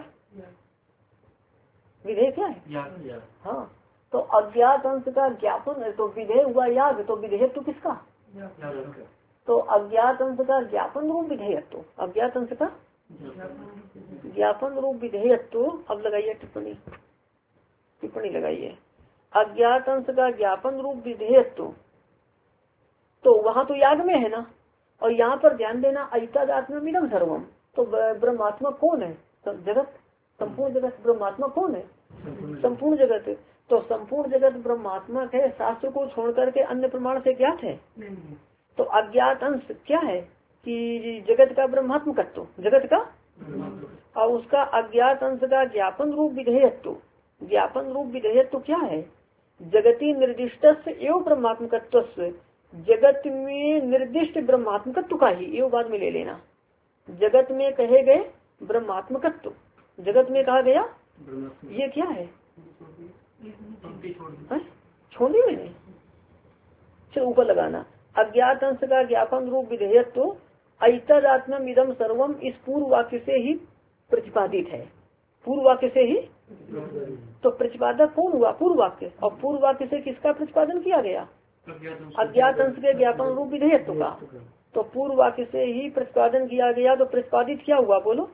विधेय क्या है? हाँ, तो अज्ञात अंश का ज्ञापन है, तो विधेय हुआ याग। तो विधेयत्व किसका? तो अज्ञात अंश का ज्ञापन रूप विधेयत्व, अज्ञात अंश का ज्ञापन रूप विधेयत्व। अब लगाइए टिप्पणी, टिप्पणी लगाइए। अज्ञात अंश का ज्ञापन रूप विधेयत्व, तो वहाँ तो याग में है ना। और यहाँ पर ध्यान देना, अयितादात्म्यमिदं सर्वम। तो ब्रह्मात्मक कौन है? जगत, संपूर्ण जगत। ब्रह्मात्मक कौन है? संपूर्ण जगत। तो संपूर्ण जगत ब्रह्मात्मक है, शास्त्र को छोड़ करके अन्य प्रमाण से ज्ञात है। तो अज्ञात अंश क्या है? कि जगत का ब्रह्मात्मकत्व, जगत का, और उसका अज्ञात अंश का ज्ञापन रूप विधेयत्व। ज्ञापन रूप विधेयत्व क्या है? जगती निर्दिष्ट एवं ब्रह्मात्मकत्व, जगत में निर्दिष्ट ब्रह्मात्मकत्व का ही, एवं बाद में ले लेना। जगत में कहे गए ब्रह्मात्मकत्व, जगत में कहा गया ये क्या है? छोड़ दी मैंने, चलो ऊपर लगाना। अज्ञात अंश का ज्ञापन रूप विधेयत्व अयितादात्म्यम इदम सर्वम, इस पूर्व वाक्य से ही प्रतिपादित है। पूर्व वाक्य से ही, तो प्रतिपादक कौन हुआ? पूर्व वाक्य। और पूर्व वाक्य से किसका प्रतिपादन किया गया? अज्ञात अंश के ज्ञापन रूप विधेयत्व का। तो पूर्व वाक्य से ही प्रतिपादन किया गया, तो प्रतिपादित क्या हुआ? बोलो।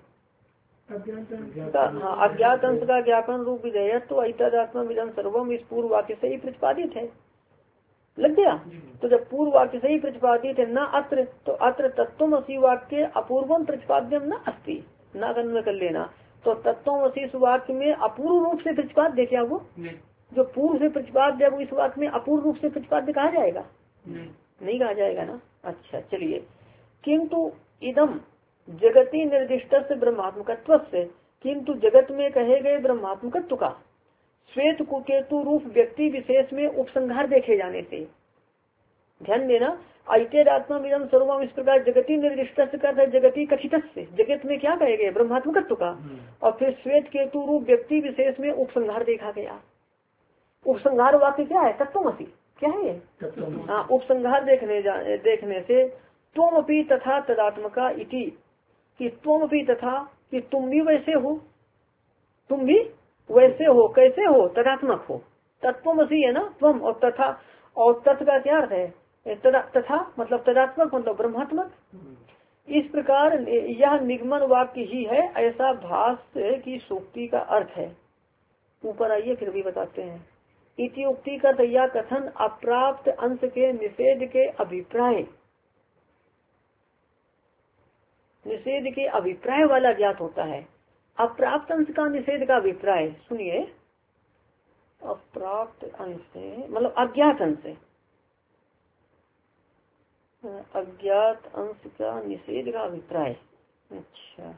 हाँ, अज्ञात अंश का ज्ञापन रूप विधेयत्व अयितादात्म्यम इदम सर्वम, इस पूर्व वाक्य से ही प्रतिपादित है। लग गया? तो जब पूर्व वाक्य से ही प्रतिपादित है ना अत्र, तो अत्र तत्त्वमसि वाक्य अपूर्वम प्रतिपाद्यम न अस्ति, ना गन्य कर लेना। तो तत्त्वमसि इस वाक्य में अपूर्व रूप से प्रतिपाद्य क्या? वो जो पूर्व से प्रतिपाद्य है वो इस वाक्य में अपूर्व रूप से प्रतिपाद्य कहा जाएगा। नहीं कहा जाएगा ना। अच्छा चलिए, किंतु इदम जगति निर्दिष्ट से ब्रह्मात्मकत्व से, किंतु जगत में कहे गए ब्रह्मात्मकत्व का श्वेत कुकेतु रूप व्यक्ति विशेष में उपसंहार देखे जाने से, ध्यान देना, ऐतेरात्मा इदम सर्वम, इस प्रकार जगती निर्दिष्ट का जगती कथित से, जगत में क्या कहे गए ब्रह्मात्मकत्व का, और फिर श्वेत केतु रूप व्यक्ति विशेष में उपसंहार देखा गया। उपसंहार वाक्य क्या है, तत्वमसि, क्या है ये, हाँ, उपसंहार देखने से त्वमपि तथा तदात्मका इति, कि त्वमपि तथा, कि तुम भी वैसे हो, तुम भी वैसे हो, कैसे हो, तदात्मक हो, तत्वमसि है ना, त्वम और तथा, और तत् का क्या अर्थ है, तथा मतलब तदात्मक मतलब ब्रह्मात्मक। इस प्रकार यह निगमन वाक्य ही है, ऐसा भाष्य की सूक्ति का अर्थ है। ऊपर आइए फिर भी बताते हैं। इति उक्ति का तैया कथन अप्राप्त अंश के निषेध के अभिप्राय, निषेध के अभिप्राय वाला ज्ञात होता है। अप्राप्त अंश का निषेध का अभिप्राय सुनिए, अप्राप्त अंश से मतलब अज्ञात अंश से, अज्ञात अंश का निषेध का अभिप्राय। अच्छा,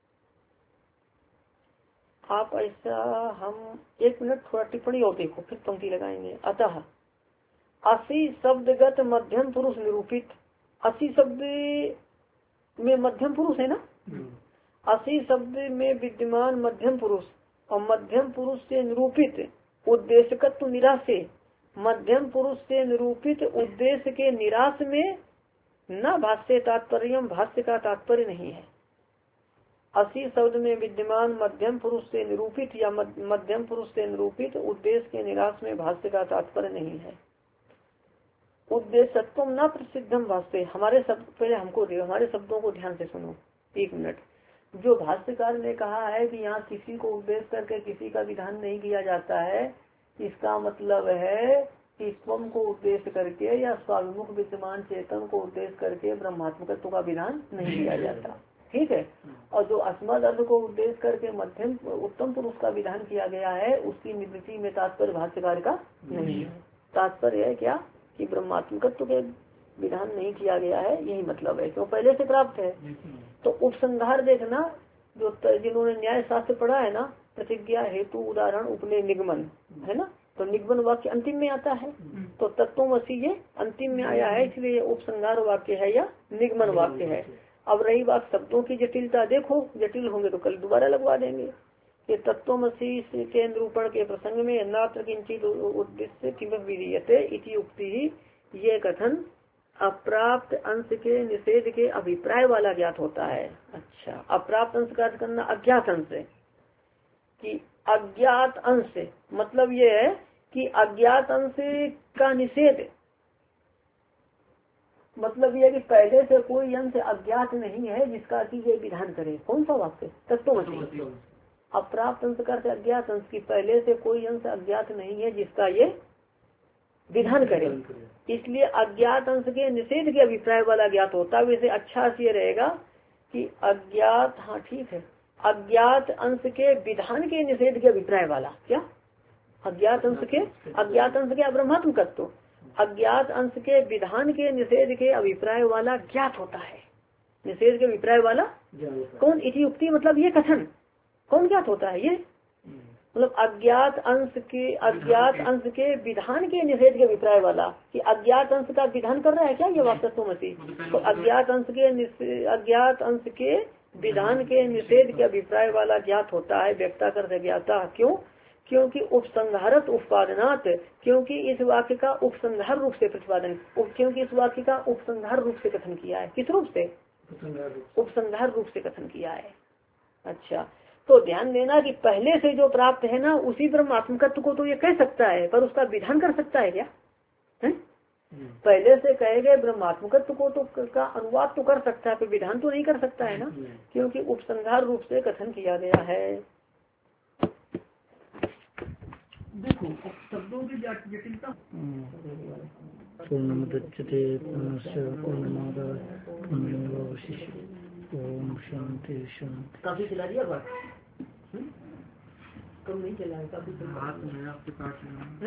आप ऐसा, हम एक मिनट थोड़ा टिप्पणी और देखो फिर पंक्ति लगाएंगे। अतः असी शब्दगत मध्यम पुरुष निरूपित, असी शब्द में मध्यम पुरुष है ना, असी शब्द में विद्यमान मध्यम पुरुष और मध्यम पुरुष से निरूपित उद्देश्यकत्व निराश से, मध्यम पुरुष से निरूपित उद्देश्य के निराश में न भाष्य तात्पर्य, भाष्य का तात्पर्य नहीं है। असी शब्द में विद्यमान मध्यम पुरुष से निरूपित या मध्यम पुरुष से निरूपित उद्देश्य के निराश में भाष्य का तात्पर्य नहीं है। उद्देश्यत्व न प्रसिद्धम भाष्य, हमारे शब्द पहले हमको दे, हमारे शब्दों को ध्यान से सुनो एक मिनट। जो भाष्यकार ने कहा है कि यहाँ किसी को उद्देश्य करके किसी का विधान नहीं किया जाता है, इसका मतलब है कि स्वयं को उद्देश्य करके या स्वाभिमुख विद्यमान चेतन को उद्देश्य करके ब्रह्मात्मकत्व का विधान नहीं किया जाता, ठीक है। और जो अस्मद अर्थ को उद्देश्य करके मध्यम उत्तम पुरुष का विधान किया गया है, उसकी निवृत्ति में तात्पर्य भाष्यकार का नहीं है। तात्पर्य है क्या कि ब्रह्मात्मकत्व के विधान नहीं किया गया है, यही मतलब है, क्यों पहले से प्राप्त है। तो उपसंहार देखना, जो जिन्होंने न्याय शास्त्र पढ़ा है ना, प्रतिज्ञा हेतु उदाहरण उपनय निगमन है ना, तो निगमन वाक्य अंतिम में आता है, तो तत्वमसि ये अंतिम में आया है, इसलिए उपसंहार वाक्य है या निगमन वाक्य है। अब रही बात शब्दों की जटिलता, देखो जटिल होंगे तो कल दोबारा लगवा देंगे कि तत्वमसि के निरूपण के प्रसंग में नात्र किंचित उद्देश्य किमपि विधीयते इति उक्ति ही, ये कथन अप्राप्त अंश के निषेध के अभिप्राय वाला ज्ञात होता है। अच्छा, अप्राप्त अंश का अर्थ करना अज्ञात अंश है, कि अज्ञात अंश मतलब ये है कि अज्ञात अंश का निषेध मतलब ये है कि पहले से कोई अंश अज्ञात नहीं है जिसका कि ये विधान करे। कौन सा वाक्य, तत्वमसि। अप्राप्त अंश का अर्थ अज्ञात अंश की पहले से कोई अंश अज्ञात नहीं है जिसका ये विधान करे, इसलिए अज्ञात अंश के निषेध के अभिप्राय वाला ज्ञात होता है। वैसे अच्छा से रहेगा कि अज्ञात, हाँ ठीक है, अज्ञात अंश के विधान के निषेध के अभिप्राय वाला, क्या अज्ञात अंश के ब्रह्मात्मकत्व, अज्ञात अंश के विधान के निषेध के अभिप्राय वाला ज्ञात होता है। निषेध के अभिप्राय वाला कौन, इति उक्ति मतलब ये कथन कौन ज्ञात होता है, ये मतलब अज्ञात अंश के विधान के निषेध के अभिप्राय वाला, कि अज्ञात अंश का विधान कर रहा है क्या ये वाक्य तत्वमसि, तो अज्ञात अंश के विधान के निषेध के अभिप्राय वाला ज्ञात होता है। व्यक्ता कर ज्ञाता, क्यों, क्योंकि उपसंहारत उपपादनात्, क्योंकि इस वाक्य का उपसंहार रूप से प्रतिपादन, क्योंकि इस वाक्य का उपसंहार रूप से कथन किया है। किस रूप से, उपसंहार रूप से कथन किया है। अच्छा, तो ध्यान देना कि पहले से जो प्राप्त है ना, उसी ब्रह्मात्मकत्व को तो ये कह सकता है, पर उसका विधान कर सकता है क्या है? पहले से कहे गए ब्रह्मात्मकत्व को तो का अनुवाद तो कर सकता है, पर विधान तो नहीं कर सकता है ना, क्योंकि उपसंहार रूप से कथन किया गया है। देखो शब्दों की जटिलता। पूर्णमुदच्यते पूर्णस्य पूर्णमादाय पूर्णमेवावशिष्यते। ओम शांति शांति। काफी चला दिया बात, कम नहीं चला है, काफी